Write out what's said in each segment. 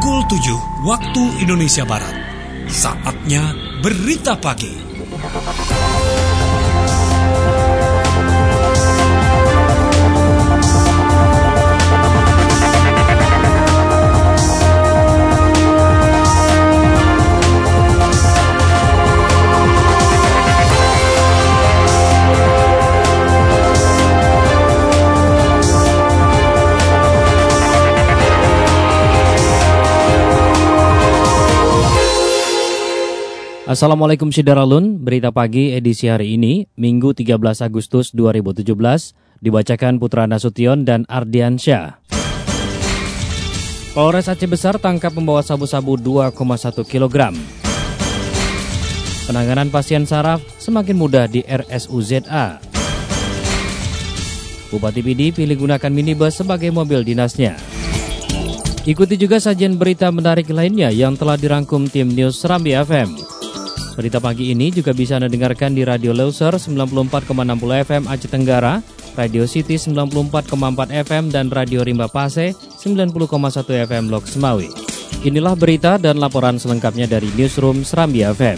Pukul 7 waktu Indonesia Barat. Saatnya Berita Pagi. Assalamualaikum Syederalun, berita pagi edisi hari ini, Minggu 13 Agustus 2017, dibacakan Putra Nasution dan Ardiansyah. Polres Aceh Besar tangkap pembawa sabu-sabu 2,1 kg. Penanganan pasien saraf semakin mudah di RSUZA. Bupati Pidi pilih gunakan minibus sebagai mobil dinasnya. Ikuti juga sajian berita menarik lainnya yang telah dirangkum tim News Serambi FM. Berita pagi ini juga bisa Anda dengarkan di Radio Loser 94,60 FM Aceh Tenggara, Radio City 94,4 FM, dan Radio Rimba Pase 90,1 FM Lok Semawi. Inilah berita dan laporan selengkapnya dari Newsroom Serambi FM.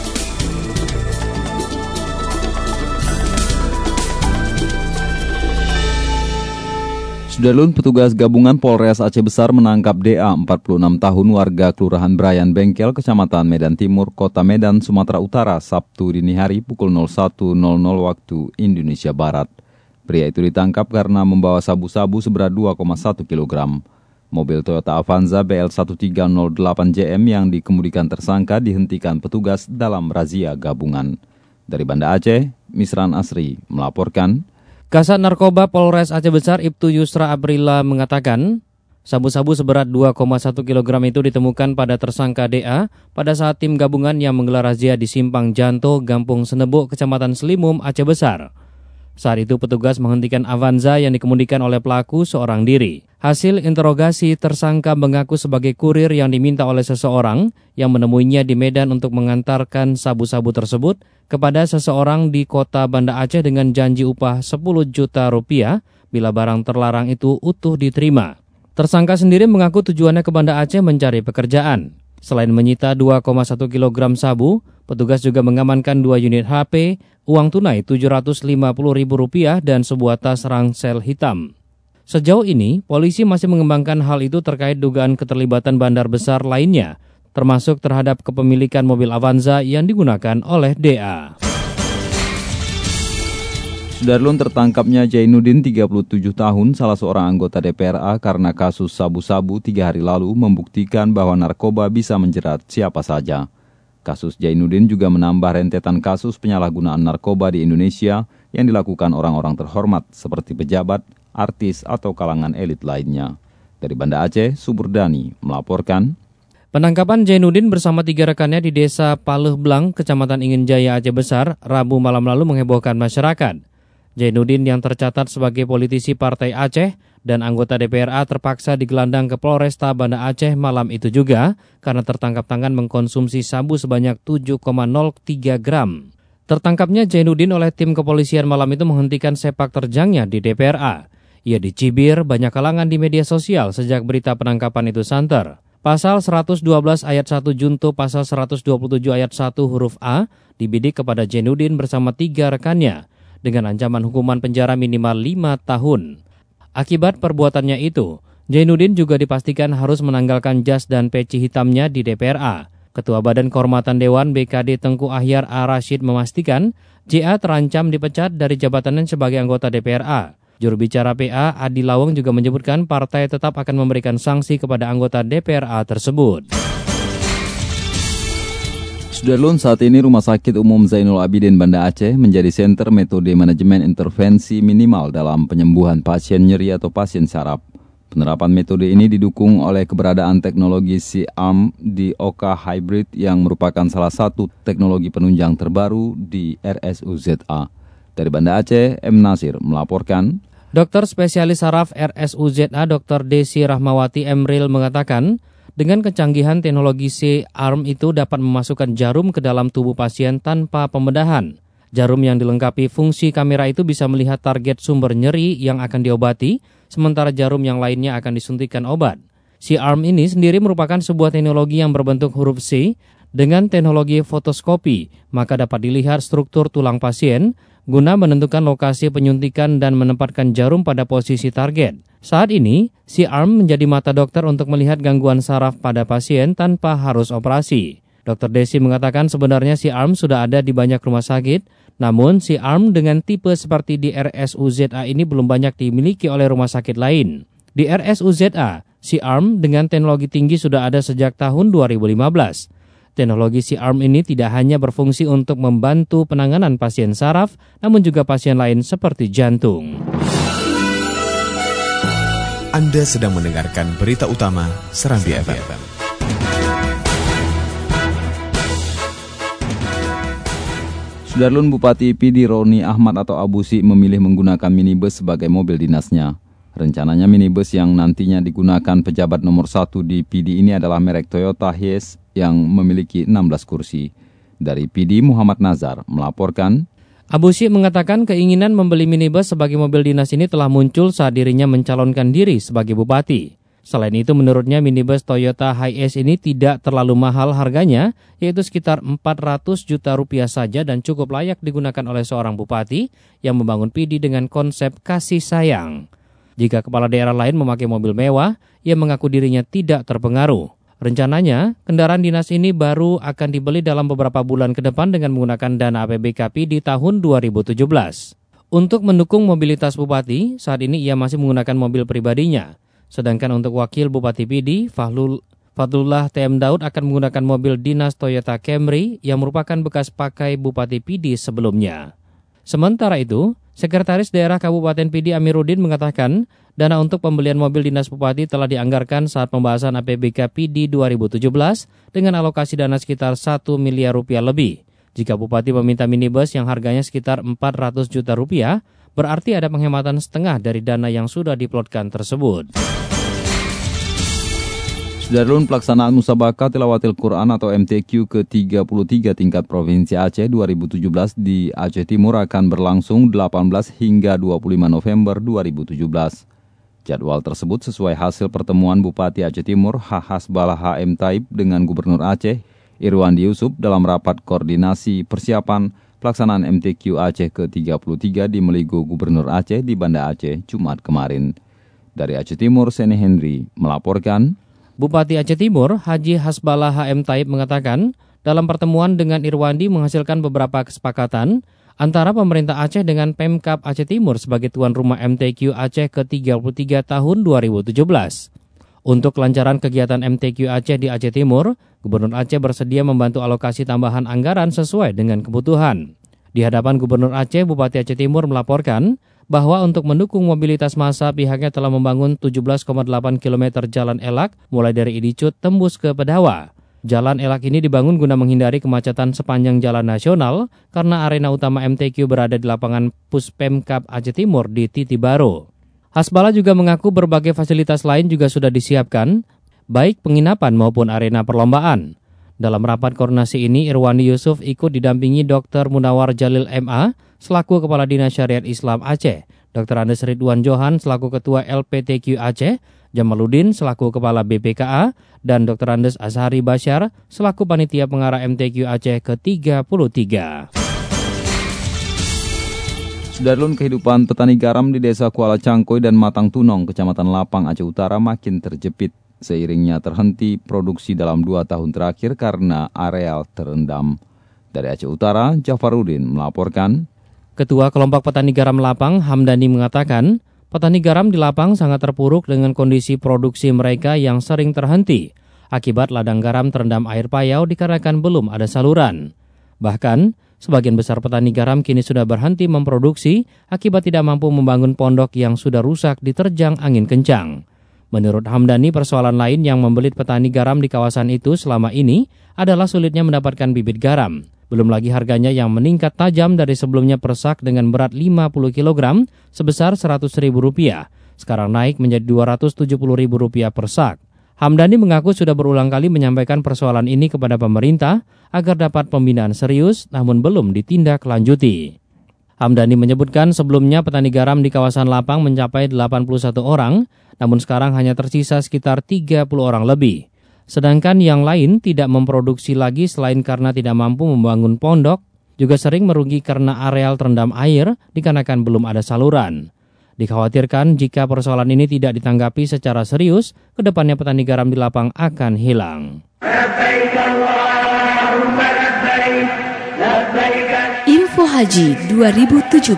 Sudarlun, petugas gabungan Polres Aceh Besar menangkap DA 46 tahun warga Kelurahan Brayan Bengkel, Kecamatan Medan Timur, Kota Medan, Sumatera Utara, Sabtu dini hari pukul 01.00 waktu Indonesia Barat. Pria itu ditangkap karena membawa sabu-sabu seberat 2,1 kg. Mobil Toyota Avanza BL1308JM yang dikemudikan tersangka dihentikan petugas dalam razia gabungan. Dari Banda Aceh, Misran Asri melaporkan. Kasat Narkoba Polres Aceh Besar Ibtu Yusra Aprila mengatakan, sabu-sabu seberat 2,1 kg itu ditemukan pada tersangka DA pada saat tim gabungan yang menggelar razia di Simpang Janto, Gampung Senebuk, Kecamatan Selimum, Aceh Besar. Saat itu petugas menghentikan Avanza yang dikemudikan oleh pelaku seorang diri. Hasil interogasi, tersangka mengaku sebagai kurir yang diminta oleh seseorang yang menemuinya di Medan untuk mengantarkan sabu-sabu tersebut kepada seseorang di kota Banda Aceh dengan janji upah 10 juta rupiah bila barang terlarang itu utuh diterima. Tersangka sendiri mengaku tujuannya ke Banda Aceh mencari pekerjaan. Selain menyita 2,1 kg sabu, petugas juga mengamankan 2 unit HP, uang tunai Rp750.000 dan sebuah tas ransel hitam. Sejauh ini, polisi masih mengembangkan hal itu terkait dugaan keterlibatan bandar besar lainnya, termasuk terhadap kepemilikan mobil Avanza yang digunakan oleh DA. Sudarlun, tertangkapnya Jainuddin 37 tahun, salah seorang anggota DPRA karena kasus sabu-sabu 3 hari lalu membuktikan bahwa narkoba bisa menjerat siapa saja. Kasus Jainuddin juga menambah rentetan kasus penyalahgunaan narkoba di Indonesia yang dilakukan orang-orang terhormat seperti pejabat, artis, atau kalangan elit lainnya. Dari Banda Aceh, Suburdani melaporkan. Penangkapan Jainuddin bersama 3 rekannya di Desa Paleh Blang, Kecamatan Ingin Jaya, Aceh Besar, Rabu malam lalu menghebohkan masyarakat. Jainuddin yang tercatat sebagai politisi Partai Aceh dan anggota DPRA terpaksa digelandang ke Polresta Banda Aceh malam itu juga karena tertangkap tangan mengkonsumsi sabu sebanyak 7,03 gram. Tertangkapnya Jainuddin oleh tim kepolisian malam itu menghentikan sepak terjangnya di DPRA. Ia dicibir banyak kalangan di media sosial sejak berita penangkapan itu santer. Pasal 112 ayat 1 junto pasal 127 ayat 1 huruf A dibidik kepada Jainuddin bersama 3 rekannya dengan ancaman hukuman penjara minimal 5 tahun. Akibat perbuatannya itu, Jainuddin juga dipastikan harus menanggalkan jas dan peci hitamnya di DPRA. Ketua Badan Kehormatan Dewan BKD Tengku Ahyar A. Rashid memastikan JA terancam dipecat dari jabatannya sebagai anggota DPRA. Juru bicara PA Adi Lawang juga menyebutkan partai tetap akan memberikan sanksi kepada anggota DPRA tersebut. Sudarlun, saat ini Rumah Sakit Umum Zainul Abidin Banda Aceh menjadi senter metode manajemen intervensi minimal dalam penyembuhan pasien nyeri atau pasien saraf. Penerapan metode ini didukung oleh keberadaan teknologi C-arm di OK Hybrid yang merupakan salah satu teknologi penunjang terbaru di RSUZA. Dari Banda Aceh, M. Nasir melaporkan. Dokter spesialis saraf RSUZA Dr. Desi Rahmawati Emril mengatakan, dengan kecanggihan teknologi C-arm itu dapat memasukkan jarum ke dalam tubuh pasien tanpa pembedahan. Jarum yang dilengkapi fungsi kamera itu bisa melihat target sumber nyeri yang akan diobati, sementara jarum yang lainnya akan disuntikkan obat. C-arm ini sendiri merupakan sebuah teknologi yang berbentuk huruf C dengan teknologi fotoskopi, maka dapat dilihat struktur tulang pasien guna menentukan lokasi penyuntikan dan menempatkan jarum pada posisi target. Saat ini, C-arm menjadi mata dokter untuk melihat gangguan saraf pada pasien tanpa harus operasi. Dr. Desi mengatakan sebenarnya C-arm sudah ada di banyak rumah sakit, namun C-arm dengan tipe seperti di RSUZA ini belum banyak dimiliki oleh rumah sakit lain. Di RSUZA, C-arm dengan teknologi tinggi sudah ada sejak tahun 2015. Teknologi C-arm ini tidak hanya berfungsi untuk membantu penanganan pasien saraf, namun juga pasien lain seperti jantung. Anda sedang mendengarkan berita utama Serambi FM. Sudarlun Bupati PD Roni Ahmad atau Abusi memilih menggunakan minibus sebagai mobil dinasnya. Rencananya minibus yang nantinya digunakan pejabat nomor 1 di PD ini adalah merek Toyota Hiace yang memiliki 16 kursi. Dari PD Muhammad Nazar melaporkan, Abusi mengatakan keinginan membeli minibus sebagai mobil dinas ini telah muncul saat dirinya mencalonkan diri sebagai bupati. Selain itu menurutnya minibus Toyota Hiace ini tidak terlalu mahal harganya, yaitu sekitar 400 juta rupiah saja dan cukup layak digunakan oleh seorang bupati yang membangun PD dengan konsep kasih sayang. Jika kepala daerah lain memakai mobil mewah, ia mengaku dirinya tidak terpengaruh. Rencananya, kendaraan dinas ini baru akan dibeli dalam beberapa bulan ke depan dengan menggunakan dana APBKP di tahun 2017. Untuk mendukung mobilitas bupati, saat ini ia masih menggunakan mobil pribadinya. Sedangkan untuk wakil Bupati PD, Fadlullah TM Daud akan menggunakan mobil dinas Toyota Camry yang merupakan bekas pakai Bupati PD sebelumnya. Sementara itu, Sekretaris Daerah Kabupaten PD Amiruddin mengatakan dana untuk pembelian mobil dinas bupati telah dianggarkan saat pembahasan APBK PD 2017 dengan alokasi dana sekitar 1 miliar rupiah lebih. Jika bupati meminta minibus yang harganya sekitar 400 juta rupiah, berarti ada penghematan setengah dari dana yang sudah diplotkan tersebut. Sudarlun pelaksanaan Musabaqah Tilawatil Quran atau MTQ ke-33 tingkat Provinsi Aceh 2017 di Aceh Timur akan berlangsung 18 hingga 25 November 2017. Jadwal tersebut sesuai hasil pertemuan Bupati Aceh Timur Hasbalah HM Taib dengan Gubernur Aceh Irwandi Yusuf dalam rapat koordinasi persiapan pelaksanaan MTQ Aceh ke-33 di Meligo Gubernur Aceh di Banda Aceh Jumat kemarin. Dari Aceh Timur, Seni Henry melaporkan, Bupati Aceh Timur, Haji Hasbalah HM Taib mengatakan, dalam pertemuan dengan Irwandi menghasilkan beberapa kesepakatan antara pemerintah Aceh dengan Pemkab Aceh Timur sebagai tuan rumah MTQ Aceh ke-33 tahun 2017. Untuk kelancaran kegiatan MTQ Aceh di Aceh Timur, Gubernur Aceh bersedia membantu alokasi tambahan anggaran sesuai dengan kebutuhan. Di hadapan Gubernur Aceh, Bupati Aceh Timur melaporkan bahwa untuk mendukung mobilitas massa pihaknya telah membangun 17,8 km jalan elak mulai dari Idicut tembus ke Pedawa. Jalan elak ini dibangun guna menghindari kemacetan sepanjang jalan nasional karena arena utama MTQ berada di lapangan Puspemkab Aceh Timur di Titibaro. Hasbalah juga mengaku berbagai fasilitas lain juga sudah disiapkan, baik penginapan maupun arena perlombaan. Dalam rapat koordinasi ini, Irwandi Yusuf ikut didampingi Dr. Munawar Jalil MA selaku Kepala Dinas Syariat Islam Aceh, Dr. Andes Ridwan Johan selaku Ketua LPTQ Aceh, Jamaluddin selaku Kepala BPKA, dan Dr. Andes Azhari Basyar selaku Panitia Pengarah MTQ Aceh ke-33. Sudarlun kehidupan petani garam di Desa Kuala Cangkoi dan Matang Tunong, Kecamatan Lapang, Aceh Utara makin terjepit. Seiringnya terhenti produksi dalam 2 tahun terakhir karena areal terendam. Dari Aceh Utara, Jafarudin melaporkan, Ketua Kelompok Petani Garam Lapang, Hamdani mengatakan, petani garam di Lapang sangat terpuruk dengan kondisi produksi mereka yang sering terhenti. Akibat ladang garam terendam air payau dikarenakan belum ada saluran. Bahkan, sebagian besar petani garam kini sudah berhenti memproduksi akibat tidak mampu membangun pondok yang sudah rusak diterjang angin kencang. Menurut Hamdani, persoalan lain yang membelit petani garam di kawasan itu selama ini adalah sulitnya mendapatkan bibit garam. Belum lagi harganya yang meningkat tajam dari sebelumnya per sak dengan berat 50 kg sebesar Rp100.000. Sekarang naik menjadi Rp270.000 per sak. Hamdani mengaku sudah berulang kali menyampaikan persoalan ini kepada pemerintah agar dapat pembinaan serius namun belum ditindaklanjuti. Hamdani menyebutkan sebelumnya petani garam di kawasan Lapang mencapai 81 orang, namun sekarang hanya tersisa sekitar 30 orang lebih. Sedangkan yang lain tidak memproduksi lagi selain karena tidak mampu membangun pondok, juga sering merugi karena areal terendam air dikarenakan belum ada saluran. Dikhawatirkan jika persoalan ini tidak ditanggapi secara serius, kedepannya petani garam di Lapang akan hilang. Info Haji 2017.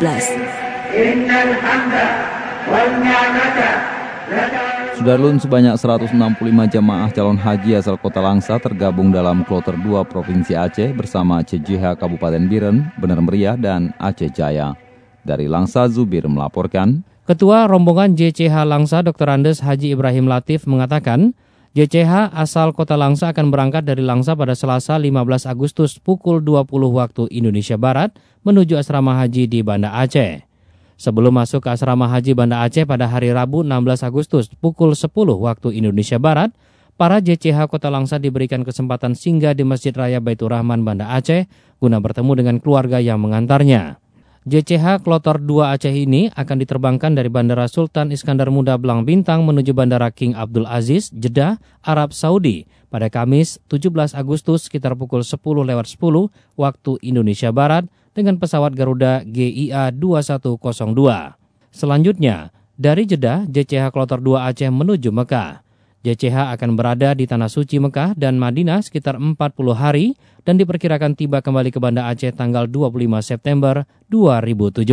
Sudarlun, sebanyak 165 jamaah calon haji asal kota Langsa tergabung dalam kloter 2 Provinsi Aceh bersama CJH Kabupaten Biren, Bener Meriah, dan Aceh Jaya. Dari Langsa, Zubir melaporkan. Ketua rombongan JCH Langsa Dr. Andes Haji Ibrahim Latif mengatakan, JCH asal kota Langsa akan berangkat dari Langsa pada Selasa 15 Agustus pukul 20 waktu Indonesia Barat menuju asrama haji di Banda Aceh. Sebelum masuk ke asrama haji Banda Aceh pada hari Rabu 16 Agustus pukul 10 waktu Indonesia Barat, para JCH Kota Langsa diberikan kesempatan singgah di Masjid Raya Baitur Rahman Banda Aceh guna bertemu dengan keluarga yang mengantarnya. JCH Kloter 2 Aceh ini akan diterbangkan dari Bandara Sultan Iskandar Muda Blang Bintang menuju Bandara King Abdul Aziz, Jeddah, Arab Saudi pada Kamis 17 Agustus sekitar pukul 10:10 waktu Indonesia Barat dengan pesawat Garuda GIA 2102. Selanjutnya, dari Jeddah, JCH Kloter 2 Aceh menuju Mekah. JCH akan berada di Tanah Suci Mekah dan Madinah sekitar 40 hari dan diperkirakan tiba kembali ke Banda Aceh tanggal 25 September 2017.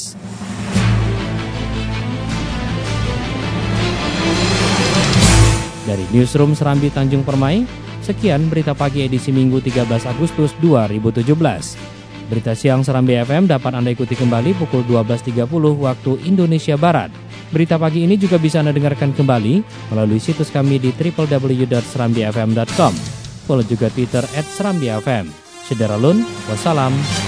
Dari Newsroom Serambi Tanjung Permai, sekian berita pagi edisi Minggu 13 Agustus 2017. Berita siang Serambi FM dapat Anda ikuti kembali pukul 12.30 waktu Indonesia Barat. Berita pagi ini juga bisa Anda dengarkan kembali melalui situs kami di www.serambifm.com. Follow juga Twitter @serambifm. Syederalun, wassalam.